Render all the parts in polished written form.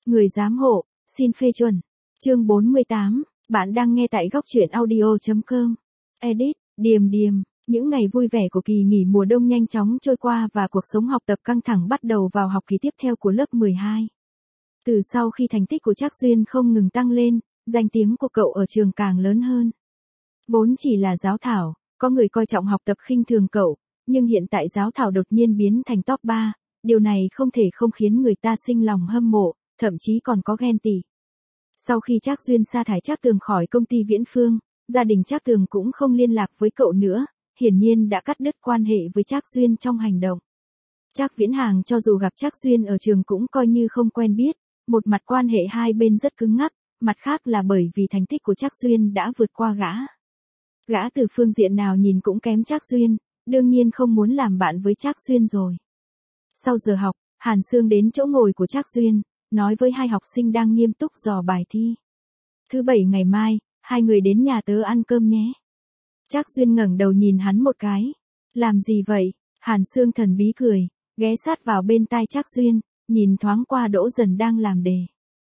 Người giám hộ, xin phê chuẩn. Chương 48, bạn đang nghe tại góc truyện audio.com. Edit, Điềm Điềm. Những ngày vui vẻ của kỳ nghỉ mùa đông nhanh chóng trôi qua và cuộc sống học tập căng thẳng bắt đầu vào học kỳ tiếp theo của lớp 12. Từ sau khi thành tích của Trác Duyên không ngừng tăng lên, danh tiếng của cậu ở trường càng lớn hơn. Vốn chỉ là giáo thảo, có người coi trọng học tập khinh thường cậu, nhưng hiện tại giáo thảo đột nhiên biến thành top 3, điều này không thể không khiến người ta sinh lòng hâm mộ, thậm chí còn có ghen tị. Sau khi Trác Duyên sa thải Trác Tường khỏi công ty Viễn Phương, gia đình Trác Tường cũng không liên lạc với cậu nữa, hiển nhiên đã cắt đứt quan hệ với Trác Duyên trong hành động. Trác Viễn Hàng cho dù gặp Trác Duyên ở trường cũng coi như không quen biết, một mặt quan hệ hai bên rất cứng ngắc, mặt khác là bởi vì thành tích của Trác Duyên đã vượt qua gã. Gã từ phương diện nào nhìn cũng kém Trác Duyên, đương nhiên không muốn làm bạn với Trác Duyên rồi. Sau giờ học, Hàn Sương đến chỗ ngồi của Trác Duyên, nói với hai học sinh đang nghiêm túc dò bài thi. Thứ bảy ngày mai, hai người đến nhà tớ ăn cơm nhé. Trác Duyên ngẩng đầu nhìn hắn một cái. Làm gì vậy? Hàn Sương thần bí cười, ghé sát vào bên tai Trác Duyên, nhìn thoáng qua Đỗ Dần đang làm đề.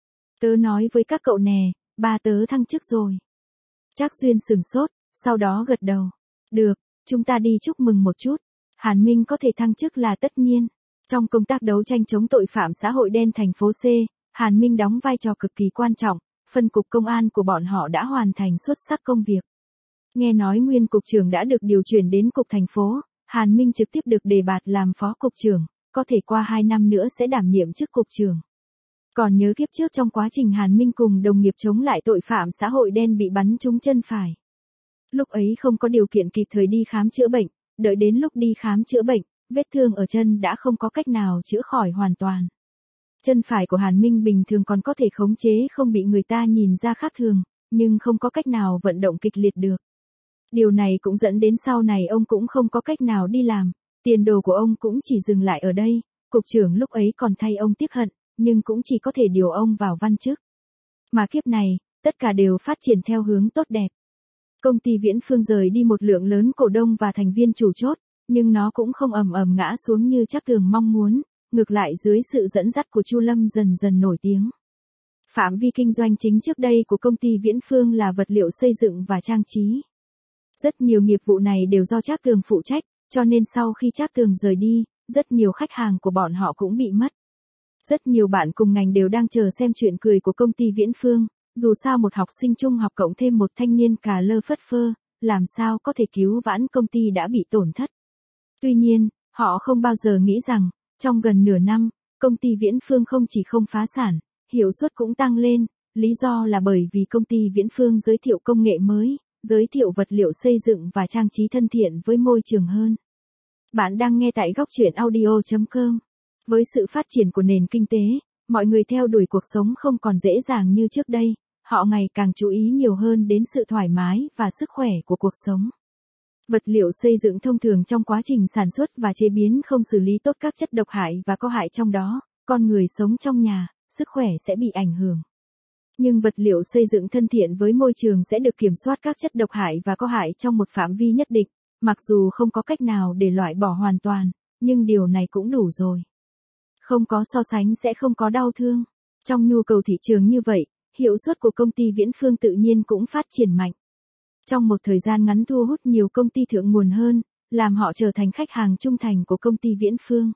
Tớ nói với các cậu nè, ba tớ thăng chức rồi. Trác Duyên sửng sốt, sau đó gật đầu. Được, chúng ta đi chúc mừng một chút. Hàn Minh có thể thăng chức là tất nhiên. Trong công tác đấu tranh chống tội phạm xã hội đen thành phố C, Hàn Minh đóng vai trò cực kỳ quan trọng, phân cục công an của bọn họ đã hoàn thành xuất sắc công việc. Nghe nói nguyên cục trưởng đã được điều chuyển đến cục thành phố, Hàn Minh trực tiếp được đề bạt làm phó cục trưởng, có thể qua 2 năm nữa sẽ đảm nhiệm chức cục trưởng. Còn nhớ kiếp trước trong quá trình Hàn Minh cùng đồng nghiệp chống lại tội phạm xã hội đen bị bắn trúng chân phải. Lúc ấy không có điều kiện kịp thời đi khám chữa bệnh, đợi đến lúc đi khám chữa bệnh, vết thương ở chân đã không có cách nào chữa khỏi hoàn toàn. Chân phải của Hàn Minh bình thường còn có thể khống chế không bị người ta nhìn ra khác thường, nhưng không có cách nào vận động kịch liệt được. Điều này cũng dẫn đến sau này ông cũng không có cách nào đi làm, tiền đồ của ông cũng chỉ dừng lại ở đây, cục trưởng lúc ấy còn thay ông tiếc hận, nhưng cũng chỉ có thể điều ông vào văn chức. Mà kiếp này, tất cả đều phát triển theo hướng tốt đẹp. Công ty Viễn Phương rời đi một lượng lớn cổ đông và thành viên chủ chốt, nhưng nó cũng không ầm ầm ngã xuống như Trác Tường mong muốn, ngược lại dưới sự dẫn dắt của Chu Lâm dần dần nổi tiếng. Phạm vi kinh doanh chính trước đây của công ty Viễn Phương là vật liệu xây dựng và trang trí. Rất nhiều nghiệp vụ này đều do Trác Tường phụ trách, cho nên sau khi Trác Tường rời đi, rất nhiều khách hàng của bọn họ cũng bị mất. Rất nhiều bạn cùng ngành đều đang chờ xem chuyện cười của công ty Viễn Phương, dù sao một học sinh trung học cộng thêm một thanh niên cà lơ phất phơ, làm sao có thể cứu vãn công ty đã bị tổn thất. Tuy nhiên, họ không bao giờ nghĩ rằng, trong gần nửa năm, công ty Viễn Phương không chỉ không phá sản, hiệu suất cũng tăng lên, lý do là bởi vì công ty Viễn Phương giới thiệu công nghệ mới, giới thiệu vật liệu xây dựng và trang trí thân thiện với môi trường hơn. Bạn đang nghe tại góc truyện audio.com. Với sự phát triển của nền kinh tế, mọi người theo đuổi cuộc sống không còn dễ dàng như trước đây, họ ngày càng chú ý nhiều hơn đến sự thoải mái và sức khỏe của cuộc sống. Vật liệu xây dựng thông thường trong quá trình sản xuất và chế biến không xử lý tốt các chất độc hại và có hại trong đó, con người sống trong nhà, sức khỏe sẽ bị ảnh hưởng. Nhưng vật liệu xây dựng thân thiện với môi trường sẽ được kiểm soát các chất độc hại và có hại trong một phạm vi nhất định, mặc dù không có cách nào để loại bỏ hoàn toàn, nhưng điều này cũng đủ rồi. Không có so sánh sẽ không có đau thương. Trong nhu cầu thị trường như vậy, hiệu suất của công ty Viễn Phương tự nhiên cũng phát triển mạnh. Trong một thời gian ngắn thu hút nhiều công ty thượng nguồn hơn, làm họ trở thành khách hàng trung thành của công ty Viễn Phương.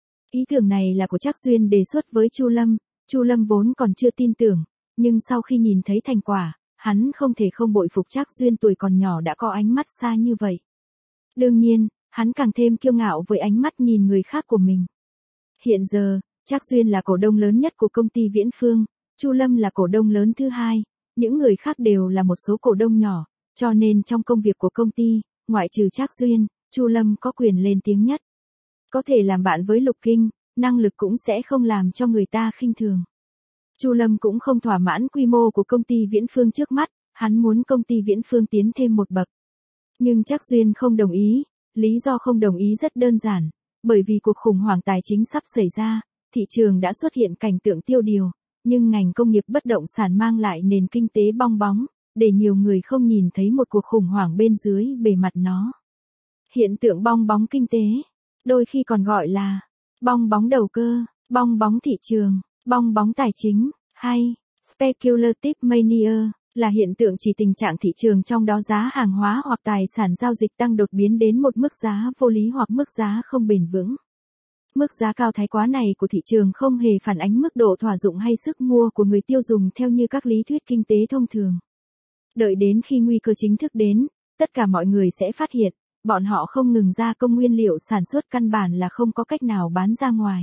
Ý tưởng này là của Trác Duyên đề xuất với Chu Lâm vốn còn chưa tin tưởng, nhưng sau khi nhìn thấy thành quả, hắn không thể không bội phục Trác Duyên tuổi còn nhỏ đã có ánh mắt xa như vậy. Đương nhiên, hắn càng thêm kiêu ngạo với ánh mắt nhìn người khác của mình. Hiện giờ, Trác Duyên là cổ đông lớn nhất của công ty Viễn Phương, Chu Lâm là cổ đông lớn thứ hai, những người khác đều là một số cổ đông nhỏ, cho nên trong công việc của công ty, ngoại trừ Trác Duyên, Chu Lâm có quyền lên tiếng nhất. Có thể làm bạn với Lục Kinh, năng lực cũng sẽ không làm cho người ta khinh thường. Chu Lâm cũng không thỏa mãn quy mô của công ty Viễn Phương trước mắt, hắn muốn công ty Viễn Phương tiến thêm một bậc. Nhưng Trác Duyên không đồng ý, lý do không đồng ý rất đơn giản, bởi vì cuộc khủng hoảng tài chính sắp xảy ra, thị trường đã xuất hiện cảnh tượng tiêu điều, nhưng ngành công nghiệp bất động sản mang lại nền kinh tế bong bóng, để nhiều người không nhìn thấy một cuộc khủng hoảng bên dưới bề mặt nó. Hiện tượng bong bóng kinh tế, đôi khi còn gọi là bong bóng đầu cơ, bong bóng thị trường, bong bóng tài chính, Hay, speculative mania là hiện tượng chỉ tình trạng thị trường trong đó giá hàng hóa hoặc tài sản giao dịch tăng đột biến đến một mức giá vô lý hoặc mức giá không bền vững. Mức giá cao thái quá này của thị trường không hề phản ánh mức độ thỏa dụng hay sức mua của người tiêu dùng theo như các lý thuyết kinh tế thông thường. Đợi đến khi nguy cơ chính thức đến, tất cả mọi người sẽ phát hiện, bọn họ không ngừng gia công nguyên liệu sản xuất căn bản là không có cách nào bán ra ngoài.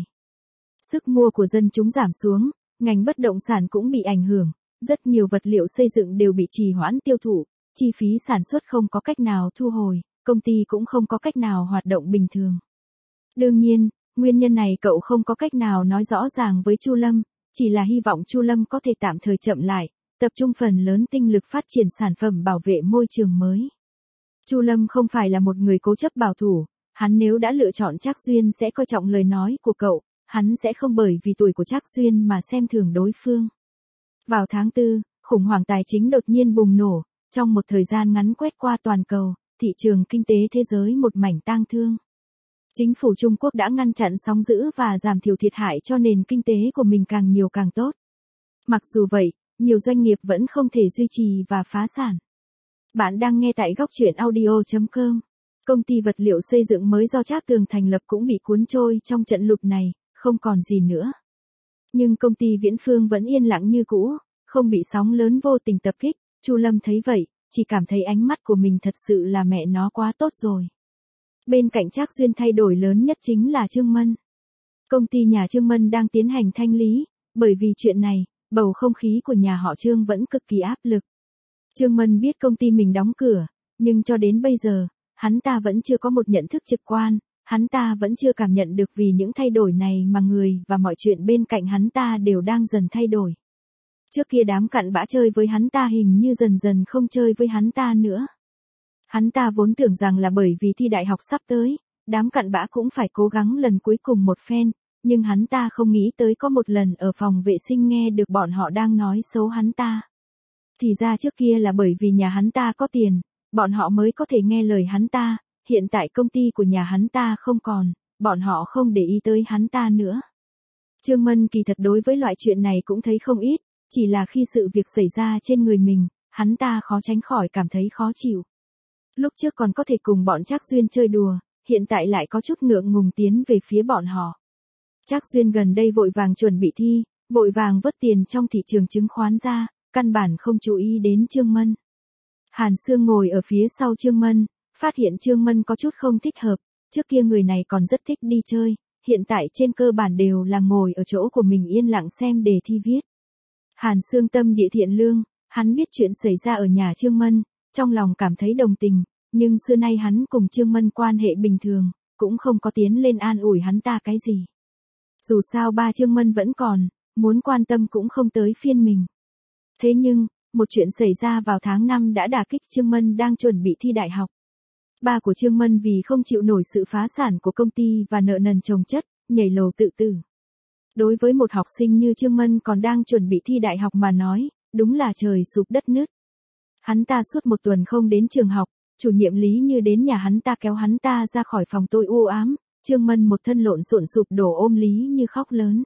Sức mua của dân chúng giảm xuống, ngành bất động sản cũng bị ảnh hưởng, rất nhiều vật liệu xây dựng đều bị trì hoãn tiêu thụ, chi phí sản xuất không có cách nào thu hồi, công ty cũng không có cách nào hoạt động bình thường. Đương nhiên, nguyên nhân này cậu không có cách nào nói rõ ràng với Chu Lâm, chỉ là hy vọng Chu Lâm có thể tạm thời chậm lại, tập trung phần lớn tinh lực phát triển sản phẩm bảo vệ môi trường mới. Chu Lâm không phải là một người cố chấp bảo thủ, hắn nếu đã lựa chọn Trác Duyên sẽ coi trọng lời nói của cậu, hắn sẽ không bởi vì tuổi của Trác Duyên mà xem thường đối phương. Vào tháng 4, khủng hoảng tài chính đột nhiên bùng nổ, trong một thời gian ngắn quét qua toàn cầu, thị trường kinh tế thế giới một mảnh tang thương. Chính phủ Trung Quốc đã ngăn chặn sóng dữ và giảm thiểu thiệt hại cho nền kinh tế của mình càng nhiều càng tốt. Mặc dù vậy, nhiều doanh nghiệp vẫn không thể duy trì và phá sản. Bạn đang nghe tại góc truyện audio.com. Công ty vật liệu xây dựng mới do Trác Tường thành lập cũng bị cuốn trôi trong trận lụt này, không còn gì nữa. Nhưng công ty Viễn Phương vẫn yên lặng như cũ, không bị sóng lớn vô tình tập kích. Chu Lâm thấy vậy, chỉ cảm thấy ánh mắt của mình thật sự là mẹ nó quá tốt rồi. Bên cạnh Trác Duyên thay đổi lớn nhất chính là Trương Mân. Công ty nhà Trương Mân đang tiến hành thanh lý, bởi vì chuyện này, bầu không khí của nhà họ Trương vẫn cực kỳ áp lực. Trương Mân biết công ty mình đóng cửa, nhưng cho đến bây giờ, hắn ta vẫn chưa có một nhận thức trực quan, hắn ta vẫn chưa cảm nhận được vì những thay đổi này mà người và mọi chuyện bên cạnh hắn ta đều đang dần thay đổi. Trước kia đám cặn bã chơi với hắn ta hình như dần dần không chơi với hắn ta nữa. Hắn ta vốn tưởng rằng là bởi vì thi đại học sắp tới, đám cặn bã cũng phải cố gắng lần cuối cùng một phen, nhưng hắn ta không nghĩ tới có một lần ở phòng vệ sinh nghe được bọn họ đang nói xấu hắn ta. Thì ra trước kia là bởi vì nhà hắn ta có tiền, bọn họ mới có thể nghe lời hắn ta, hiện tại công ty của nhà hắn ta không còn, bọn họ không để ý tới hắn ta nữa. Trương Mân kỳ thật đối với loại chuyện này cũng thấy không ít, chỉ là khi sự việc xảy ra trên người mình, hắn ta khó tránh khỏi cảm thấy khó chịu. Lúc trước còn có thể cùng bọn Trác Duyên chơi đùa, hiện tại lại có chút ngượng ngùng tiến về phía bọn họ. Trác Duyên gần đây vội vàng chuẩn bị thi, vội vàng vớt tiền trong thị trường chứng khoán ra, căn bản không chú ý đến Trương Mân. Hàn Sương ngồi ở phía sau Trương Mân, phát hiện Trương Mân có chút không thích hợp, trước kia người này còn rất thích đi chơi, hiện tại trên cơ bản đều là ngồi ở chỗ của mình yên lặng xem đề thi viết. Hàn Sương tâm địa thiện lương, hắn biết chuyện xảy ra ở nhà Trương Mân, trong lòng cảm thấy đồng tình, nhưng xưa nay hắn cùng Trương Mân quan hệ bình thường, cũng không có tiến lên an ủi hắn ta cái gì. Dù sao ba Trương Mân vẫn còn, muốn quan tâm cũng không tới phiên mình. Thế nhưng, một chuyện xảy ra vào tháng 5 đã đả kích Trương Mân đang chuẩn bị thi đại học. Ba của Trương Mân vì không chịu nổi sự phá sản của công ty và nợ nần chồng chất, nhảy lầu tự tử. Đối với một học sinh như Trương Mân còn đang chuẩn bị thi đại học mà nói, đúng là trời sụp đất nứt. Hắn ta suốt một tuần không đến trường học, chủ nhiệm Lý Như đến nhà hắn ta kéo hắn ta ra khỏi phòng tôi u ám, Trương Mân một thân lộn xộn sụp đổ ôm Lý Như khóc lớn.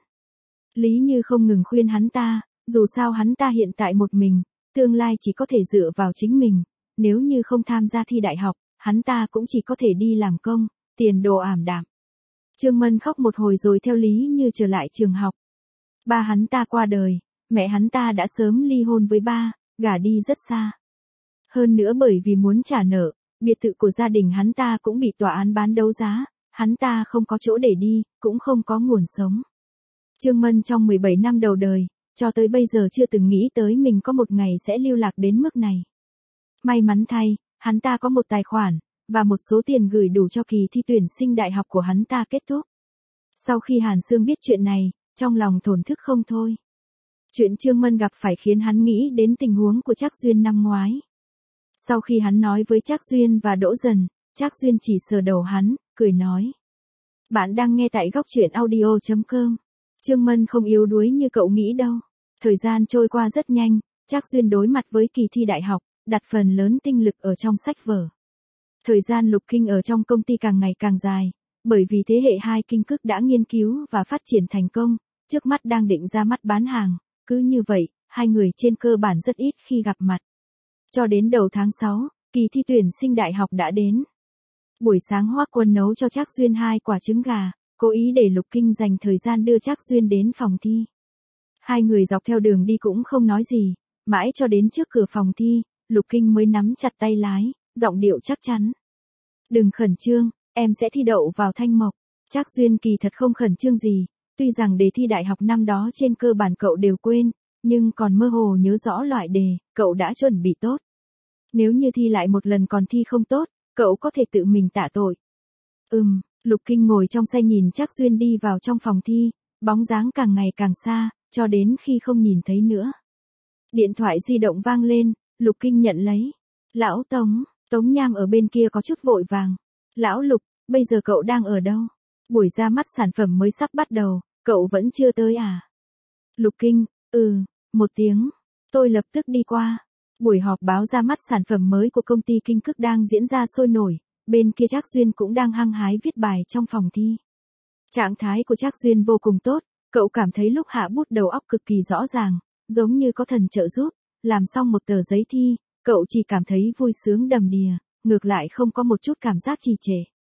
Lý Như không ngừng khuyên hắn ta, dù sao hắn ta hiện tại một mình, tương lai chỉ có thể dựa vào chính mình, nếu như không tham gia thi đại học, hắn ta cũng chỉ có thể đi làm công, tiền đồ ảm đạm. Trương Mân khóc một hồi rồi theo Lý Như trở lại trường học. Ba hắn ta qua đời, mẹ hắn ta đã sớm ly hôn với ba, gả đi rất xa. Hơn nữa bởi vì muốn trả nợ, biệt thự của gia đình hắn ta cũng bị tòa án bán đấu giá, hắn ta không có chỗ để đi, cũng không có nguồn sống. Trương Mân trong 17 năm đầu đời, cho tới bây giờ chưa từng nghĩ tới mình có một ngày sẽ lưu lạc đến mức này. May mắn thay, hắn ta có một tài khoản, và một số tiền gửi đủ cho kỳ thi tuyển sinh đại học của hắn ta kết thúc. Sau khi Hàn Sương biết chuyện này, trong lòng thổn thức không thôi. Chuyện Trương Mân gặp phải khiến hắn nghĩ đến tình huống của Trác Duyên năm ngoái. Sau khi hắn nói với Trác Duyên và Đỗ Dần, Trác Duyên chỉ sờ đầu hắn, cười nói. Bạn đang nghe tại góc truyện audio.com. Trương Mân không yếu đuối như cậu nghĩ đâu. Thời gian trôi qua rất nhanh, Trác Duyên đối mặt với kỳ thi đại học, đặt phần lớn tinh lực ở trong sách vở. Thời gian Lục Kinh ở trong công ty càng ngày càng dài, bởi vì thế hệ 2 Kinh Cức đã nghiên cứu và phát triển thành công, trước mắt đang định ra mắt bán hàng, Cứ như vậy, hai người trên cơ bản rất ít khi gặp mặt. Cho đến đầu tháng 6, kỳ thi tuyển sinh đại học đã đến. Buổi sáng Hoắc Quân nấu cho Trác Duyên 2 quả trứng gà, cố ý để Lục Kinh dành thời gian đưa Trác Duyên đến phòng thi. Hai người dọc theo đường đi cũng không nói gì, mãi cho đến trước cửa phòng thi, Lục Kinh mới nắm chặt tay lái, giọng điệu chắc chắn. Đừng khẩn trương, em sẽ thi đậu vào Thanh Mộc. Trác Duyên kỳ thật không khẩn trương gì, tuy rằng đề thi đại học năm đó trên cơ bản cậu đều quên, nhưng còn mơ hồ nhớ rõ loại đề, cậu đã chuẩn bị tốt. Nếu như thi lại một lần còn thi không tốt, cậu có thể tự mình tạ tội. Lục Kinh ngồi trong xe nhìn Trác Duyên đi vào trong phòng thi, bóng dáng càng ngày càng xa, cho đến khi không nhìn thấy nữa. Điện thoại di động vang lên, Lục Kinh nhận lấy. Lão Tống, Tống Nham ở bên kia có chút vội vàng. Lão Lục, bây giờ cậu đang ở đâu? Buổi ra mắt sản phẩm mới sắp bắt đầu, cậu vẫn chưa tới à? Lục Kinh, một tiếng, tôi lập tức đi qua. Buổi họp báo ra mắt sản phẩm mới của công ty Kinh Cức đang diễn ra sôi nổi, bên kia Trác Duyên cũng đang hăng hái viết bài trong phòng thi. Trạng thái của Trác Duyên vô cùng tốt, cậu cảm thấy lúc hạ bút đầu óc cực kỳ rõ ràng, giống như có thần trợ giúp, làm xong một tờ giấy thi, cậu chỉ cảm thấy vui sướng đầm đìa, ngược lại không có một chút cảm giác trì trệ.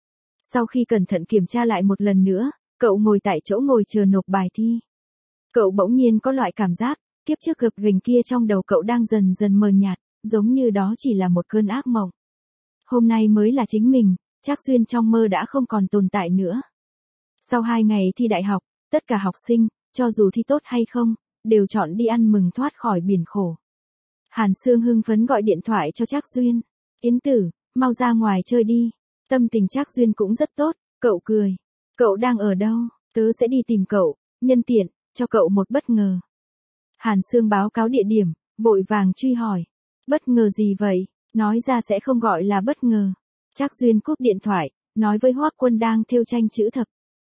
Sau khi cẩn thận kiểm tra lại một lần nữa, cậu ngồi tại chỗ ngồi chờ nộp bài thi. Cậu bỗng nhiên có loại cảm giác, kiếp trước gập ghềnh kia trong đầu cậu đang dần dần mờ nhạt, giống như đó chỉ là một cơn ác mộng. Hôm nay mới là chính mình, Trác Duyên trong mơ đã không còn tồn tại nữa. Sau 2 ngày thi đại học, tất cả học sinh, cho dù thi tốt hay không, đều chọn đi ăn mừng thoát khỏi biển khổ. Hàn Sương hưng phấn gọi điện thoại cho Trác Duyên. Yến Tử, mau ra ngoài chơi đi. Tâm tình Trác Duyên cũng rất tốt, cậu cười. Cậu đang ở đâu? Tớ sẽ đi tìm cậu, nhân tiện, cho cậu một bất ngờ. Hàn Sương báo cáo địa điểm, vội vàng truy hỏi. Bất ngờ gì vậy? Nói ra sẽ không gọi là bất ngờ. Trác Duyên cúp điện thoại, nói với Hoắc Quân đang thêu tranh chữ thập.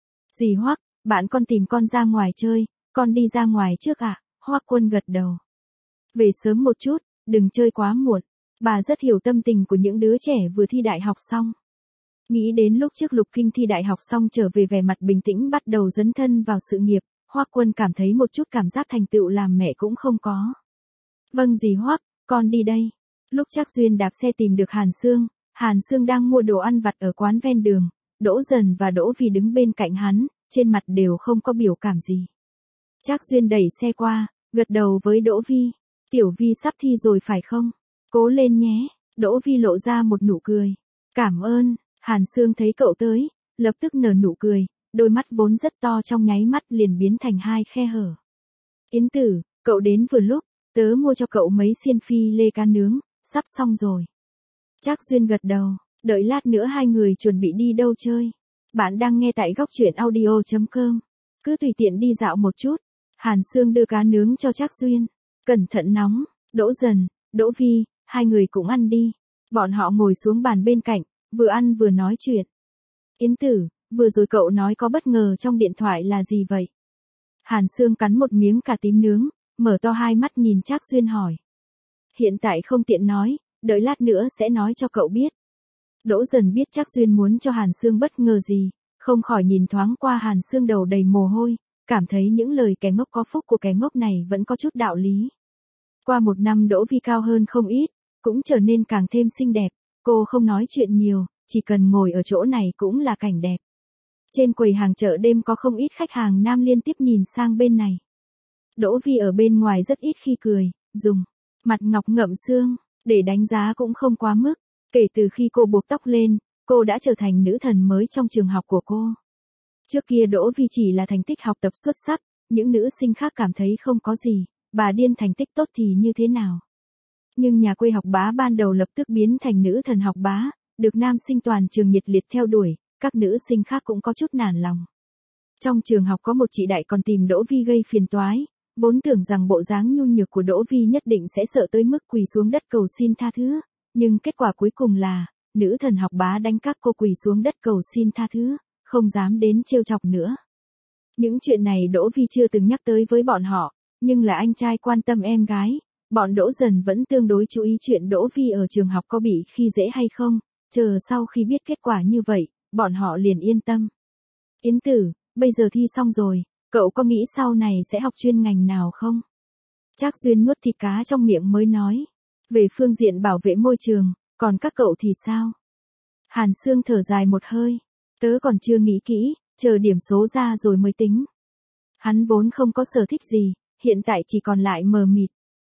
Dì Hoắc, bạn con tìm con ra ngoài chơi, con đi ra ngoài trước ạ. Hoắc Quân gật đầu. Về sớm một chút, đừng chơi quá muộn. Bà rất hiểu tâm tình của những đứa trẻ vừa thi đại học xong. Nghĩ đến lúc trước Lục Kinh thi đại học xong trở về vẻ mặt bình tĩnh bắt đầu dấn thân vào sự nghiệp, Hoắc Quân cảm thấy một chút cảm giác thành tựu làm mẹ cũng không có. Vâng dì Hoắc, con đi đây. Lúc Trác Duyên đạp xe tìm được Hàn Sương đang mua đồ ăn vặt ở quán ven đường, Đỗ Dần và Đỗ Vi đứng bên cạnh hắn, trên mặt đều không có biểu cảm gì. Trác Duyên đẩy xe qua, gật đầu với Đỗ Vi. Tiểu Vi sắp thi rồi phải không? Cố lên nhé. Đỗ Vi lộ ra một nụ cười. Cảm ơn. Hàn Sương thấy cậu tới, lập tức nở nụ cười, đôi mắt vốn rất to trong nháy mắt liền biến thành 2 khe hở. Yến Tử, cậu đến vừa lúc, tớ mua cho cậu mấy xiên phi lê cá nướng, sắp xong rồi. Trác Duyên gật đầu, đợi lát nữa hai người chuẩn bị đi đâu chơi. Bạn đang nghe tại góc truyện audio.com. Cứ tùy tiện đi dạo một chút. Hàn Sương đưa cá nướng cho Trác Duyên. Cẩn thận nóng, Đỗ Dần, Đỗ Vi, hai người cũng ăn đi. Bọn họ ngồi xuống bàn bên cạnh, vừa ăn vừa nói chuyện. Yến Tử, vừa rồi cậu nói có bất ngờ trong điện thoại là gì vậy? Hàn Sương cắn một miếng cà tím nướng, mở to hai mắt nhìn Trác Duyên hỏi. Hiện tại không tiện nói, đợi lát nữa sẽ nói cho cậu biết. Đỗ Dần biết Trác Duyên muốn cho Hàn Sương bất ngờ gì, không khỏi nhìn thoáng qua Hàn Sương đầu đầy mồ hôi, cảm thấy những lời kẻ ngốc có phúc của kẻ ngốc này vẫn có chút đạo lý. Qua một năm Đỗ Vi cao hơn không ít, cũng trở nên càng thêm xinh đẹp, cô không nói chuyện nhiều, chỉ cần ngồi ở chỗ này cũng là cảnh đẹp. Trên quầy hàng chợ đêm có không ít khách hàng nam liên tiếp nhìn sang bên này. Đỗ Vi ở bên ngoài rất ít khi cười, dùng mặt ngọc ngậm xương, để đánh giá cũng không quá mức. Kể từ khi cô buộc tóc lên, cô đã trở thành nữ thần mới trong trường học của cô. Trước kia Đỗ Vi chỉ là thành tích học tập xuất sắc, những nữ sinh khác cảm thấy không có gì, bà điên thành tích tốt thì như thế nào. Nhưng nhà quê học bá ban đầu lập tức biến thành nữ thần học bá, được nam sinh toàn trường nhiệt liệt theo đuổi, các nữ sinh khác cũng có chút nản lòng. Trong trường học có một chị đại còn tìm Đỗ Vi gây phiền toái, vốn tưởng rằng bộ dáng nhu nhược của Đỗ Vi nhất định sẽ sợ tới mức quỳ xuống đất cầu xin tha thứ, nhưng kết quả cuối cùng là, nữ thần học bá đánh các cô quỳ xuống đất cầu xin tha thứ, không dám đến trêu chọc nữa. Những chuyện này Đỗ Vi chưa từng nhắc tới với bọn họ, nhưng là anh trai quan tâm em gái, bọn Đỗ Dần vẫn tương đối chú ý chuyện Đỗ Vi ở trường học có bị khi dễ hay không, chờ sau khi biết kết quả như vậy, bọn họ liền yên tâm. Yến Tử, bây giờ thi xong rồi, cậu có nghĩ sau này sẽ học chuyên ngành nào không? Trác Duyên nuốt thịt cá trong miệng mới nói. Về phương diện bảo vệ môi trường, còn các cậu thì sao? Hàn Sương thở dài một hơi. Tớ còn chưa nghĩ kỹ, chờ điểm số ra rồi mới tính. Hắn vốn không có sở thích gì, hiện tại chỉ còn lại mờ mịt.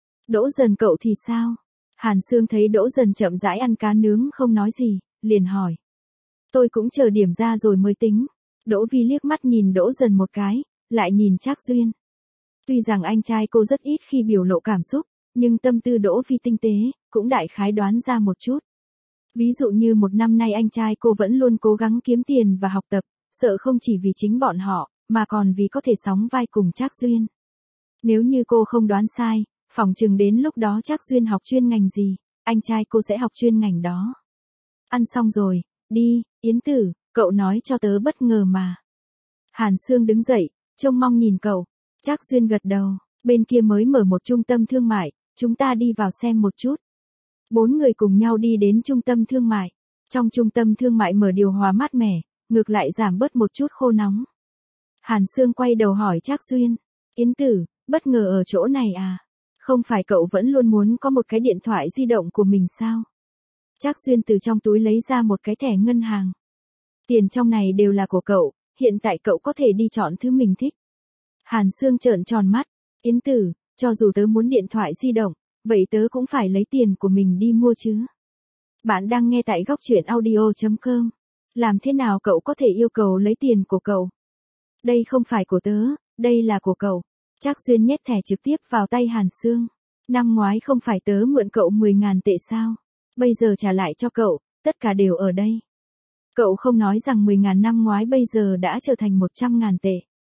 Đỗ Dần cậu thì sao? Hàn Sương thấy Đỗ Dần chậm rãi ăn cá nướng không nói gì, liền hỏi. Tôi cũng chờ điểm ra rồi mới tính. Đỗ Vi liếc mắt nhìn Đỗ Dần một cái, lại nhìn Trác Duyên. Tuy rằng anh trai cô rất ít khi biểu lộ cảm xúc, nhưng tâm tư Đỗ Vi tinh tế, cũng đại khái đoán ra một chút. Ví dụ như một năm nay anh trai cô vẫn luôn cố gắng kiếm tiền và học tập, sợ không chỉ vì chính bọn họ, mà còn vì có thể sóng vai cùng Trác Duyên. Nếu như cô không đoán sai, phỏng chừng đến lúc đó Trác Duyên học chuyên ngành gì, anh trai cô sẽ học chuyên ngành đó. Ăn xong rồi, đi, Yến Tử, cậu nói cho tớ bất ngờ mà. Hàn Sương đứng dậy, trông mong nhìn cậu. Trác Duyên gật đầu, bên kia mới mở một trung tâm thương mại, chúng ta đi vào xem một chút. 4 người cùng nhau đi đến trung tâm thương mại. Trong trung tâm thương mại mở điều hòa mát mẻ, ngược lại giảm bớt một chút khô nóng. Hàn Sương quay đầu hỏi Trác Duyên. Yến Tử, bất ngờ ở chỗ này à? Không phải cậu vẫn luôn muốn có một cái điện thoại di động của mình sao? Trác Duyên từ trong túi lấy ra một cái thẻ ngân hàng. Tiền trong này đều là của cậu, hiện tại cậu có thể đi chọn thứ mình thích. Hàn Sương trợn tròn mắt. Yến Tử, cho dù tớ muốn điện thoại di động, vậy tớ cũng phải lấy tiền của mình đi mua chứ. Bạn đang nghe tại góc truyện audio.com. Làm thế nào cậu có thể yêu cầu lấy tiền của cậu? Đây không phải của tớ, đây là của cậu. Trác Duyên nhét thẻ trực tiếp vào tay Hàn Sương. Năm ngoái không phải tớ mượn cậu 10.000 tệ sao? Bây giờ trả lại cho cậu, tất cả đều ở đây. Cậu không nói rằng 10.000 năm ngoái bây giờ đã trở thành 100.000 tệ.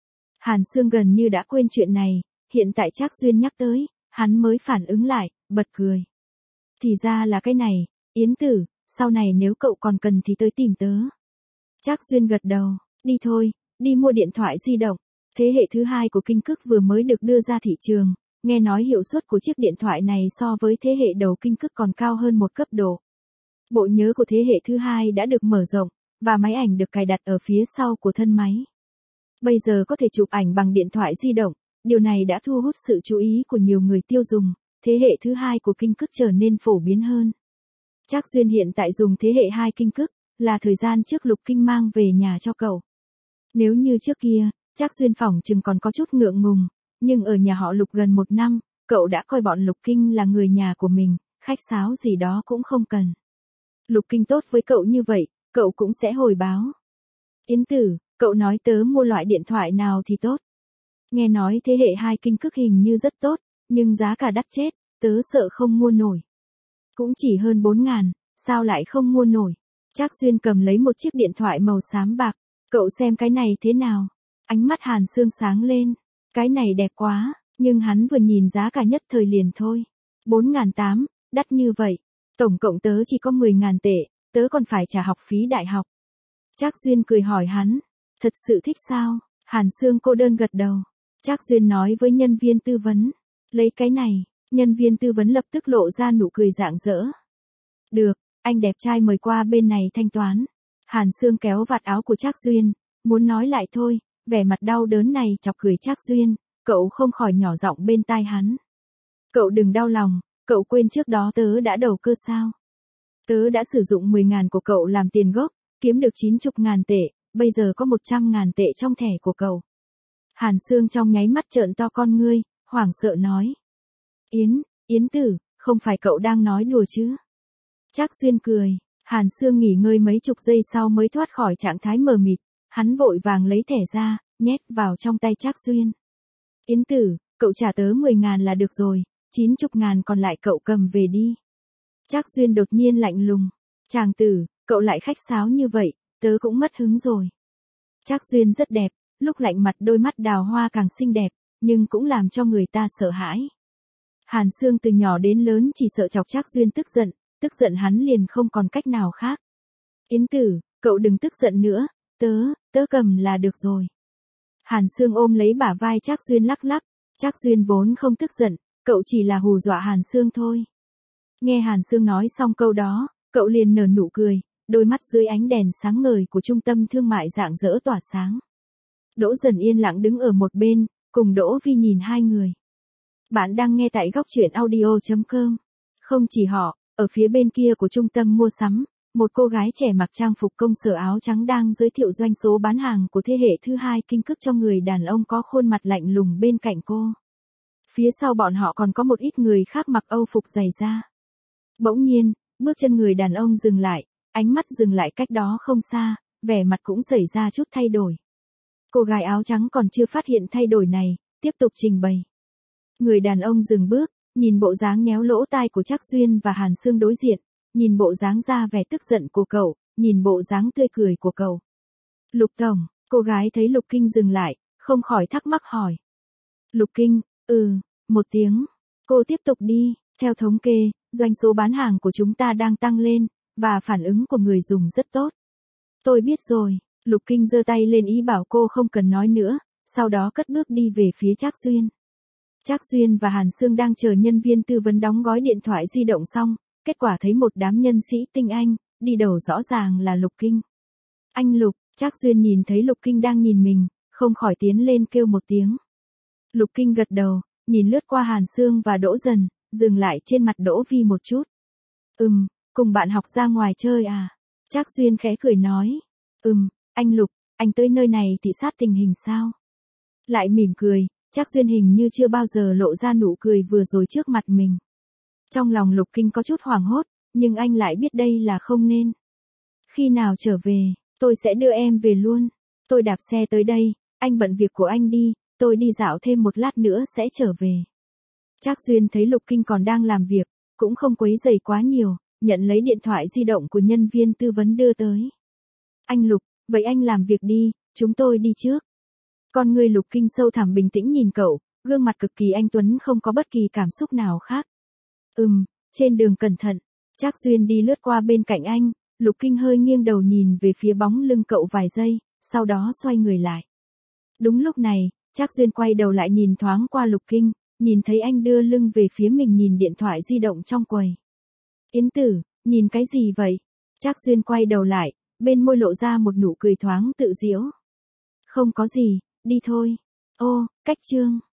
Hàn Sương gần như đã quên chuyện này, hiện tại Trác Duyên nhắc tới, hắn mới phản ứng lại, bật cười. Thì ra là cái này, Yến Tử, sau này nếu cậu còn cần thì tới tìm tớ. Trác Duyên gật đầu, đi thôi, đi mua điện thoại di động. Thế hệ thứ 2 của Kinh Cức vừa mới được đưa ra thị trường, nghe nói hiệu suất của chiếc điện thoại này so với thế hệ đầu Kinh Cức còn cao hơn một cấp độ. Bộ nhớ của thế hệ thứ 2 đã được mở rộng, và máy ảnh được cài đặt ở phía sau của thân máy. Bây giờ có thể chụp ảnh bằng điện thoại di động, điều này đã thu hút sự chú ý của nhiều người tiêu dùng, thế hệ thứ 2 của Kinh Cức trở nên phổ biến hơn. Trác Duyên hiện tại dùng thế hệ 2 Kinh Cức, là thời gian trước Lục Kinh mang về nhà cho cậu. Nếu như trước kia, Trác Duyên phỏng chừng còn có chút ngượng ngùng, nhưng ở nhà họ Lục gần 1 năm, cậu đã coi bọn Lục Kinh là người nhà của mình, khách sáo gì đó cũng không cần. Lục Kinh tốt với cậu như vậy, cậu cũng sẽ hồi báo. Yến Tử, cậu nói tớ mua loại điện thoại nào thì tốt? Nghe nói thế hệ 2 Kinh Cức hình như rất tốt, nhưng giá cả đắt chết, tớ sợ không mua nổi. Cũng chỉ hơn 4.000, sao lại không mua nổi? Trác Duyên cầm lấy một chiếc điện thoại màu xám bạc, cậu xem cái này thế nào? Ánh mắt Hàn Sương sáng lên, cái này đẹp quá, nhưng hắn vừa nhìn giá cả nhất thời liền thôi. 4.800, đắt như vậy, tổng cộng tớ chỉ có 10.000 tệ, tớ còn phải trả học phí đại học. Trác Duyên cười hỏi hắn, thật sự thích sao? Hàn Sương cô đơn gật đầu. Trác Duyên nói với nhân viên tư vấn, lấy cái này, nhân viên tư vấn lập tức lộ ra nụ cười rạng rỡ. Được, anh đẹp trai mời qua bên này thanh toán. Hàn Sương kéo vạt áo của Trác Duyên, muốn nói lại thôi, vẻ mặt đau đớn này chọc cười Trác Duyên, cậu không khỏi nhỏ giọng bên tai hắn. Cậu đừng đau lòng, cậu quên trước đó tớ đã đầu cơ sao? Tớ đã sử dụng 10.000 của cậu làm tiền gốc, kiếm được 90.000 tệ, bây giờ có 100.000 tệ trong thẻ của cậu. Hàn Sương trong nháy mắt trợn to con ngươi, hoảng sợ nói. Yến Tử, không phải cậu đang nói đùa chứ? Trác Duyên cười, Hàn Sương nghỉ ngơi mấy chục giây sau mới thoát khỏi trạng thái mờ mịt, hắn vội vàng lấy thẻ ra, nhét vào trong tay Trác Duyên. Yến Tử, cậu trả tớ 10.000 là được rồi, 90.000 còn lại cậu cầm về đi. Trác Duyên đột nhiên lạnh lùng, chàng tử, cậu lại khách sáo như vậy, tớ cũng mất hứng rồi. Trác Duyên rất đẹp, lúc lạnh mặt đôi mắt đào hoa càng xinh đẹp, nhưng cũng làm cho người ta sợ hãi. Hàn Sương từ nhỏ đến lớn chỉ sợ chọc Trác Duyên tức giận hắn liền không còn cách nào khác. Yến Tử, cậu đừng tức giận nữa, tớ cầm là được rồi. Hàn Sương ôm lấy bả vai Trác Duyên lắc lắc, Trác Duyên vốn không tức giận, cậu chỉ là hù dọa Hàn Sương thôi. Nghe Hàn Sương nói xong câu đó, cậu liền nở nụ cười, đôi mắt dưới ánh đèn sáng ngời của trung tâm thương mại rạng rỡ tỏa sáng. Đỗ Dần yên lặng đứng ở một bên, cùng Đỗ Vi nhìn hai người. Bạn đang nghe tại góc truyện audio.com. Không chỉ họ, ở phía bên kia của trung tâm mua sắm, một cô gái trẻ mặc trang phục công sở áo trắng đang giới thiệu doanh số bán hàng của thế hệ thứ hai kinh cức cho người đàn ông có khuôn mặt lạnh lùng bên cạnh cô. Phía sau bọn họ còn có một ít người khác mặc âu phục dày da. Bỗng nhiên, bước chân người đàn ông dừng lại, ánh mắt dừng lại cách đó không xa, vẻ mặt cũng xảy ra chút thay đổi. Cô gái áo trắng còn chưa phát hiện thay đổi này, tiếp tục trình bày. Người đàn ông dừng bước, nhìn bộ dáng nhéo lỗ tai của Trác Duyên và Hàn Sương đối diện, nhìn bộ dáng ra vẻ tức giận của cậu, nhìn bộ dáng tươi cười của cậu. Lục tổng, cô gái thấy Lục Kinh dừng lại, không khỏi thắc mắc hỏi. Lục Kinh, một tiếng. Cô tiếp tục đi, theo thống kê, doanh số bán hàng của chúng ta đang tăng lên, và phản ứng của người dùng rất tốt. Tôi biết rồi, Lục Kinh giơ tay lên ý bảo cô không cần nói nữa, sau đó cất bước đi về phía Trác Duyên. Trác Duyên và Hàn Sương đang chờ nhân viên tư vấn đóng gói điện thoại di động xong, kết quả thấy một đám nhân sĩ tinh anh, đi đầu rõ ràng là Lục Kinh. Anh Lục, Trác Duyên nhìn thấy Lục Kinh đang nhìn mình, không khỏi tiến lên kêu một tiếng. Lục Kinh gật đầu, nhìn lướt qua Hàn Sương và Đỗ Dần, dừng lại trên mặt Đỗ Vi một chút. Cùng bạn học ra ngoài chơi à? Trác Duyên khẽ cười nói. Anh Lục, anh tới nơi này thị sát tình hình sao? Lại mỉm cười, Trác Duyên hình như chưa bao giờ lộ ra nụ cười vừa rồi trước mặt mình. Trong lòng Lục Kinh có chút hoảng hốt, nhưng anh lại biết đây là không nên. Khi nào trở về, tôi sẽ đưa em về luôn. Tôi đạp xe tới đây, anh bận việc của anh đi, tôi đi dạo thêm một lát nữa sẽ trở về. Trác Duyên thấy Lục Kinh còn đang làm việc, cũng không quấy rầy quá nhiều, nhận lấy điện thoại di động của nhân viên tư vấn đưa tới. Anh Lục, vậy anh làm việc đi, chúng tôi đi trước. Con người Lục Kinh sâu thẳm bình tĩnh nhìn cậu, gương mặt cực kỳ anh tuấn không có bất kỳ cảm xúc nào khác. Trên đường cẩn thận. Trác Duyên đi lướt qua bên cạnh anh, Lục Kinh hơi nghiêng đầu nhìn về phía bóng lưng cậu vài giây, sau đó xoay người lại. Đúng lúc này, Trác Duyên quay đầu lại nhìn thoáng qua Lục Kinh, nhìn thấy anh đưa lưng về phía mình nhìn điện thoại di động trong quầy. Yến Tử, nhìn cái gì vậy? Trác Duyên quay đầu lại, bên môi lộ ra một nụ cười thoáng tự giễu. Không có gì, đi thôi. Ô, cách chương.